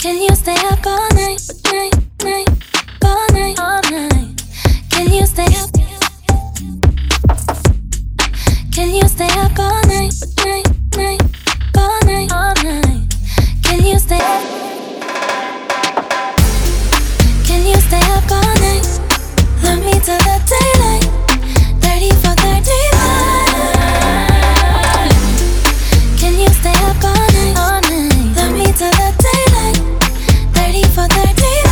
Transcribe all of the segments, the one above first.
Can you stay up all night, night, night, all night, all night? Can you stay up? Can you stay up all night, night, night, all night, all night? Can you stay up? Can you stay up all night? Love me till the daylight, 30 for 35. Can you stay up all night, all night? Love me till the daylight, 30 for 35.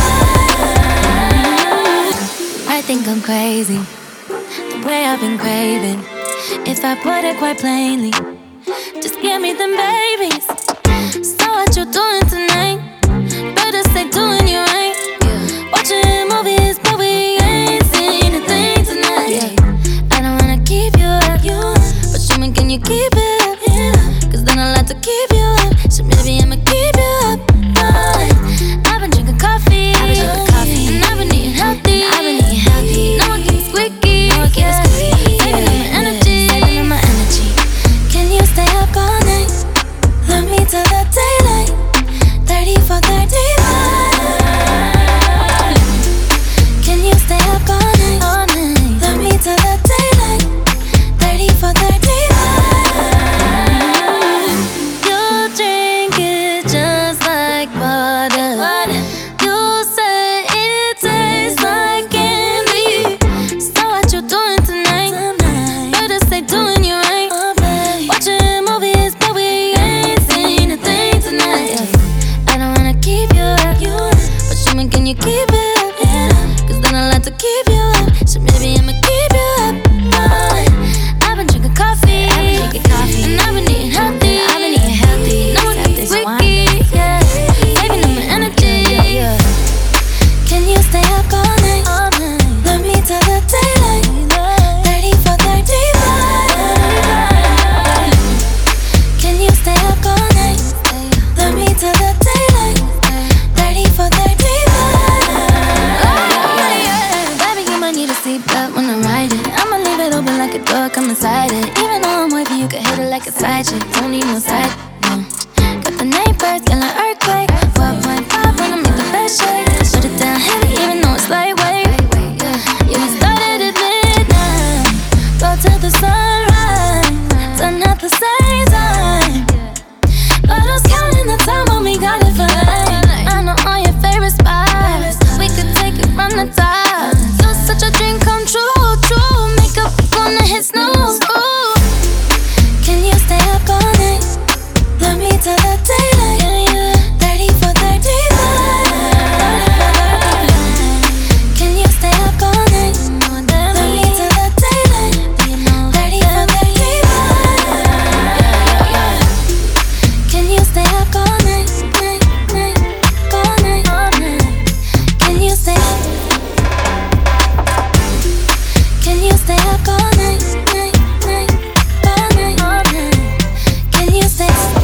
I think I'm crazy, the way I've been craving. If I put it quite plainly, just give me them babies. So what you doing tonight? Better stay doing you right. Watching movies, but we ain't seen a thing tonight. I don't wanna keep you up, but show me, can you keep it up? Cause then I'll have to keep you up. So maybe I'ma keep you up. I've been drinking coffee, and I've been eating healthy. No one keeps squeaky, saving up my energy. Can you stay up all night? Love me till the daylight, 30 for 35. Can you stay up all night, all night? Love me till the daylight, 30 for 35. You drink it just like water. You say it tastes like candy. So what you doing tonight? Better stay doing you right. Watching movies, but we ain't seen a thing tonight. I don't wanna keep you up, but show me, can you keep it up? Cause then I'll have to keep you up. So maybe I'ma keep you up. I've been drinking coffee, and I've been eating healthy. No one keeps squeaky, saving up my energy. Can you stay up all night? Love me till the daylight, 30 for 35. Can you stay up all night? Love me till the daylight, 30 for 35. Baby, you might need a seatbelt when I'm riding. I'ma leave it open like a door, come inside it. Even though I'm wavy, you can hit it like a side chick. Don't need no side, no. Got the neighbors, got an earthquake. 4.5 when I make the best shake. Shut it down heavy, even though it's lightweight. Yeah, we started at midnight, go till the sunrise. Done at the same time. Let us count in the time when we got it for life. I know all your favorite spots, we could take it from the top. You're such a dream come true, true. Makeup gonna hit snooze. Ooh. Can you stay up all night? Love me till the daylight, 30 for 35. Can you stay up all night? Love me till the daylight, 30 for 35. Can you stay up all night, night, night, all night, all night? Can you stay up? Can you stay up all night, night, night, all night, all night? Can you stay up?